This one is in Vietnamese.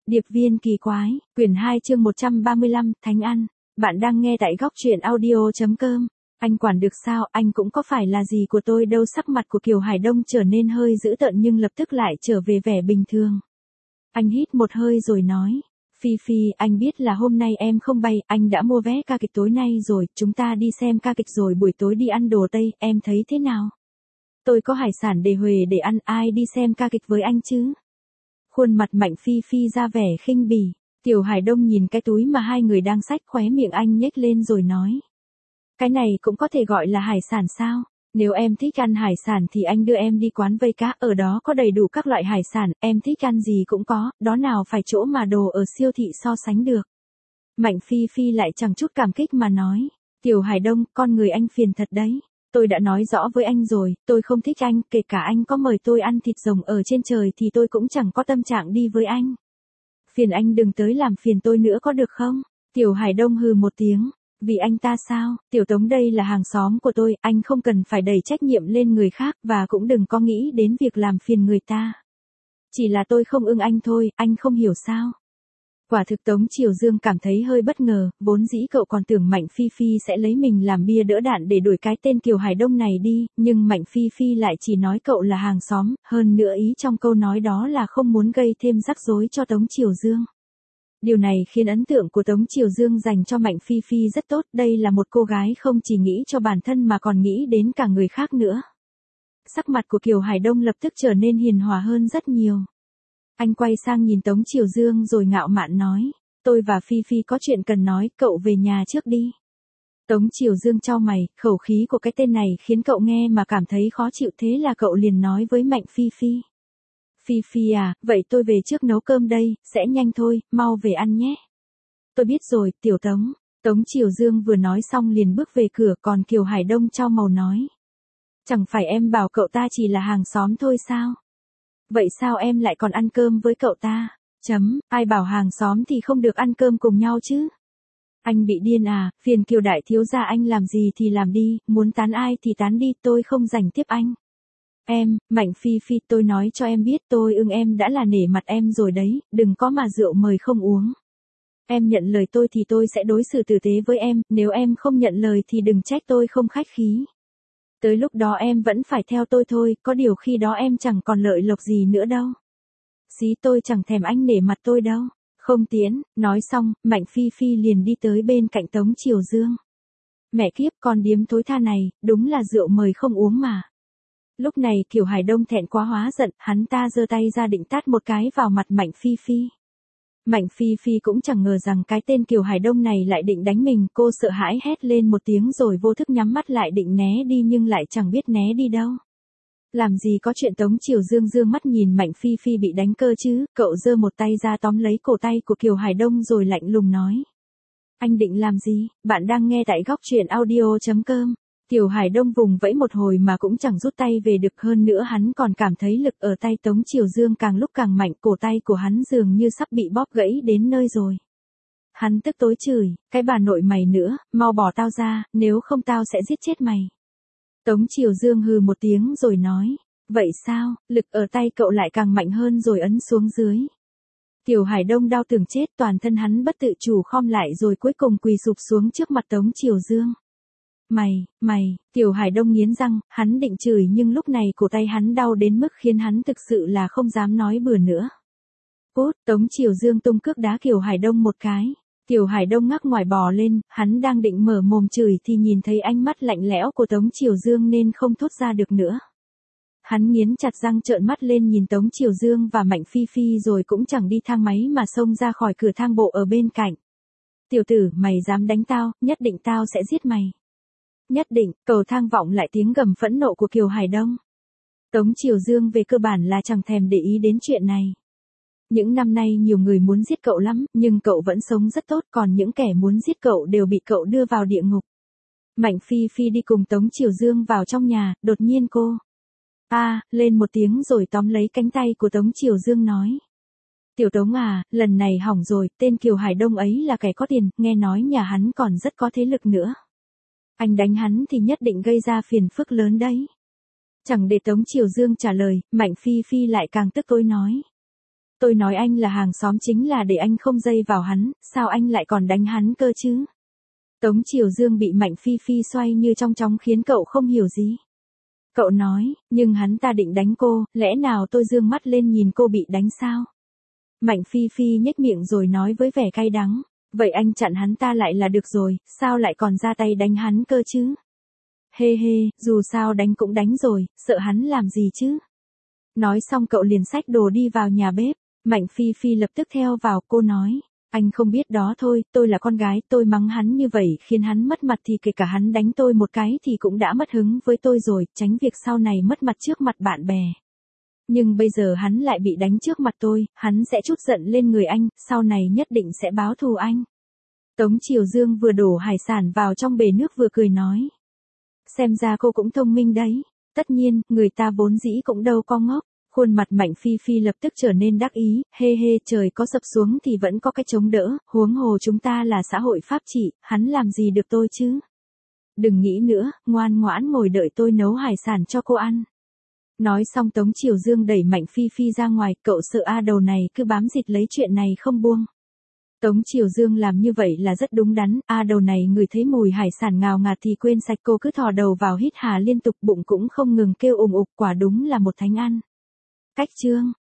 Điệp viên kỳ quái, quyển 2 chương 135, Thánh Ăn. Bạn đang nghe tại góc truyện audio.com. Anh quản được sao, anh cũng có phải là gì của tôi đâu. Sắc mặt của Kiều Hải Đông trở nên hơi dữ tợn nhưng lập tức lại trở về vẻ bình thường. Anh hít một hơi rồi nói. Phi Phi, anh biết là hôm nay em không bay, anh đã mua vé ca kịch tối nay rồi, chúng ta đi xem ca kịch rồi buổi tối đi ăn đồ Tây, em thấy thế nào? Tôi có hải sản để huề để ăn, ai đi xem ca kịch với anh chứ? Khuôn mặt Mạnh Phi Phi ra vẻ khinh bỉ. Tiểu Hải Đông nhìn cái túi mà hai người đang xách, khóe miệng anh nhếch lên rồi nói. Cái này cũng có thể gọi là hải sản sao? Nếu em thích ăn hải sản thì anh đưa em đi quán vây cá, ở đó có đầy đủ các loại hải sản, em thích ăn gì cũng có, đó nào phải chỗ mà đồ ở siêu thị so sánh được. Mạnh Phi Phi lại chẳng chút cảm kích mà nói. Tiểu Hải Đông, con người anh phiền thật đấy. Tôi đã nói rõ với anh rồi, tôi không thích anh, kể cả anh có mời tôi ăn thịt rồng ở trên trời thì tôi cũng chẳng có tâm trạng đi với anh. Phiền anh đừng tới làm phiền tôi nữa có được không? Tiểu Hải Đông hừ một tiếng. Vì anh ta sao? Tiểu Tống đây là hàng xóm của tôi, anh không cần phải đẩy trách nhiệm lên người khác và cũng đừng có nghĩ đến việc làm phiền người ta. Chỉ là tôi không ưng anh thôi, anh không hiểu sao? Quả thực Tống Triều Dương cảm thấy hơi bất ngờ, vốn dĩ cậu còn tưởng Mạnh Phi Phi sẽ lấy mình làm bia đỡ đạn để đuổi cái tên Kiều Hải Đông này đi, nhưng Mạnh Phi Phi lại chỉ nói cậu là hàng xóm, hơn nữa ý trong câu nói đó là không muốn gây thêm rắc rối cho Tống Triều Dương. Điều này khiến ấn tượng của Tống Triều Dương dành cho Mạnh Phi Phi rất tốt, đây là một cô gái không chỉ nghĩ cho bản thân mà còn nghĩ đến cả người khác nữa. Sắc mặt của Kiều Hải Đông lập tức trở nên hiền hòa hơn rất nhiều. Anh quay sang nhìn Tống Triều Dương rồi ngạo mạn nói, tôi và Phi Phi có chuyện cần nói, cậu về nhà trước đi. Tống Triều Dương chau mày, khẩu khí của cái tên này khiến cậu nghe mà cảm thấy khó chịu, thế là cậu liền nói với Mạnh Phi Phi. Phi Phi à, vậy tôi về trước nấu cơm đây, sẽ nhanh thôi, mau về ăn nhé. Tôi biết rồi, Tiểu Tống. Tống Triều Dương vừa nói xong liền bước về cửa, còn Kiều Hải Đông chau màu nói. Chẳng phải em bảo cậu ta chỉ là hàng xóm thôi sao? Vậy sao em lại còn ăn cơm với cậu ta? Ai bảo hàng xóm thì không được ăn cơm cùng nhau chứ? Anh bị điên à, phiền Kiều đại thiếu gia anh làm gì thì làm đi, muốn tán ai thì tán đi, tôi không rảnh tiếp anh. Em, Mạnh Phi Phi, tôi nói cho em biết tôi ưng em đã là nể mặt em rồi đấy, đừng có mà rượu mời không uống. Em nhận lời tôi thì tôi sẽ đối xử tử tế với em, nếu em không nhận lời thì đừng trách tôi không khách khí. Tới lúc đó em vẫn phải theo tôi thôi, có điều khi đó em chẳng còn lợi lộc gì nữa đâu. Xí tôi chẳng thèm anh nể mặt tôi đâu. Không tiến, nói xong, Mạnh Phi Phi liền đi tới bên cạnh Tống Triều Dương. Mẹ kiếp, con điếm thối tha này, đúng là rượu mời không uống mà. Lúc này Kiều Hải Đông thẹn quá hóa giận, hắn ta giơ tay ra định tát một cái vào mặt Mạnh Phi Phi. Mạnh Phi Phi cũng chẳng ngờ rằng cái tên Kiều Hải Đông này lại định đánh mình, cô sợ hãi hét lên một tiếng rồi vô thức nhắm mắt lại định né đi nhưng lại chẳng biết né đi đâu. Làm gì có chuyện. Tống Triều Dương dương mắt nhìn Mạnh Phi Phi bị đánh cơ chứ, cậu giơ một tay ra tóm lấy cổ tay của Kiều Hải Đông rồi lạnh lùng nói. Anh định làm gì? Bạn đang nghe tại góc truyện audio.com. Kiều Hải Đông vùng vẫy một hồi mà cũng chẳng rút tay về được, hơn nữa hắn còn cảm thấy lực ở tay Tống Triều Dương càng lúc càng mạnh, cổ tay của hắn dường như sắp bị bóp gãy đến nơi rồi. Hắn tức tối chửi, cái bà nội mày nữa, mau bỏ tao ra, nếu không tao sẽ giết chết mày. Tống Triều Dương hừ một tiếng rồi nói, vậy sao, lực ở tay cậu lại càng mạnh hơn rồi ấn xuống dưới. Tiểu Hải Đông đau tưởng chết, toàn thân hắn bất tự chủ khom lại rồi cuối cùng quỳ sụp xuống trước mặt Tống Triều Dương. Mày, Tiểu Hải Đông nghiến răng, hắn định chửi nhưng lúc này cổ tay hắn đau đến mức khiến hắn thực sự là không dám nói bừa nữa. Cút, Tống Triều Dương tung cước đá Kiều Hải Đông một cái. Tiểu Hải Đông ngắc ngoài bò lên, hắn đang định mở mồm chửi thì nhìn thấy ánh mắt lạnh lẽo của Tống Triều Dương nên không thốt ra được nữa. Hắn nghiến chặt răng trợn mắt lên nhìn Tống Triều Dương và Mạnh Phi Phi rồi cũng chẳng đi thang máy mà xông ra khỏi cửa thang bộ ở bên cạnh. Tiểu tử, mày dám đánh tao, nhất định tao sẽ giết mày. Nhất định, cầu thang vọng lại tiếng gầm phẫn nộ của Kiều Hải Đông. Tống Triều Dương về cơ bản là chẳng thèm để ý đến chuyện này. Những năm nay nhiều người muốn giết cậu lắm, nhưng cậu vẫn sống rất tốt, còn những kẻ muốn giết cậu đều bị cậu đưa vào địa ngục. Mạnh Phi Phi đi cùng Tống Triều Dương vào trong nhà, đột nhiên cô lên một tiếng rồi tóm lấy cánh tay của Tống Triều Dương nói. Tiểu Tống à, lần này hỏng rồi, tên Kiều Hải Đông ấy là kẻ có tiền, nghe nói nhà hắn còn rất có thế lực nữa. Anh đánh hắn thì nhất định gây ra phiền phức lớn đấy. Chẳng để Tống Triều Dương trả lời, Mạnh Phi Phi lại càng tức tối nói. Tôi nói anh là hàng xóm chính là để anh không dây vào hắn, sao anh lại còn đánh hắn cơ chứ? Tống Triều Dương bị Mạnh Phi Phi xoay như trong chóng khiến cậu không hiểu gì. Cậu nói, nhưng hắn ta định đánh cô, lẽ nào tôi dương mắt lên nhìn cô bị đánh sao? Mạnh Phi Phi nhếch miệng rồi nói với vẻ cay đắng, vậy anh chặn hắn ta lại là được rồi, sao lại còn ra tay đánh hắn cơ chứ? Hê hê, dù sao đánh cũng đánh rồi, sợ hắn làm gì chứ? Nói xong cậu liền xách đồ đi vào nhà bếp, Mạnh Phi Phi lập tức theo vào, cô nói, anh không biết đó thôi, tôi là con gái, tôi mắng hắn như vậy khiến hắn mất mặt thì kể cả hắn đánh tôi một cái thì cũng đã mất hứng với tôi rồi, tránh việc sau này mất mặt trước mặt bạn bè. Nhưng bây giờ hắn lại bị đánh trước mặt tôi, hắn sẽ trút giận lên người anh, sau này nhất định sẽ báo thù anh. Tống Triều Dương vừa đổ hải sản vào trong bể nước vừa cười nói. Xem ra cô cũng thông minh đấy. Tất nhiên, người ta vốn dĩ cũng đâu có ngốc. Khuôn mặt Mạnh Phi Phi lập tức trở nên đắc ý, hê hê, trời có sập xuống thì vẫn có cái chống đỡ, huống hồ chúng ta là xã hội pháp trị, hắn làm gì được tôi chứ? Đừng nghĩ nữa, ngoan ngoãn ngồi đợi tôi nấu hải sản cho cô ăn. Nói xong Tống Triều Dương đẩy Mạnh Phi Phi ra ngoài, cậu sợ A đầu này cứ bám dịt lấy chuyện này không buông. Tống Triều Dương làm như vậy là rất đúng đắn, A đầu này ngửi thấy mùi hải sản ngào ngạt thì quên sạch, cô cứ thò đầu vào hít hà liên tục, bụng cũng không ngừng kêu ùng ục, quả đúng là một thánh ăn. Cách chương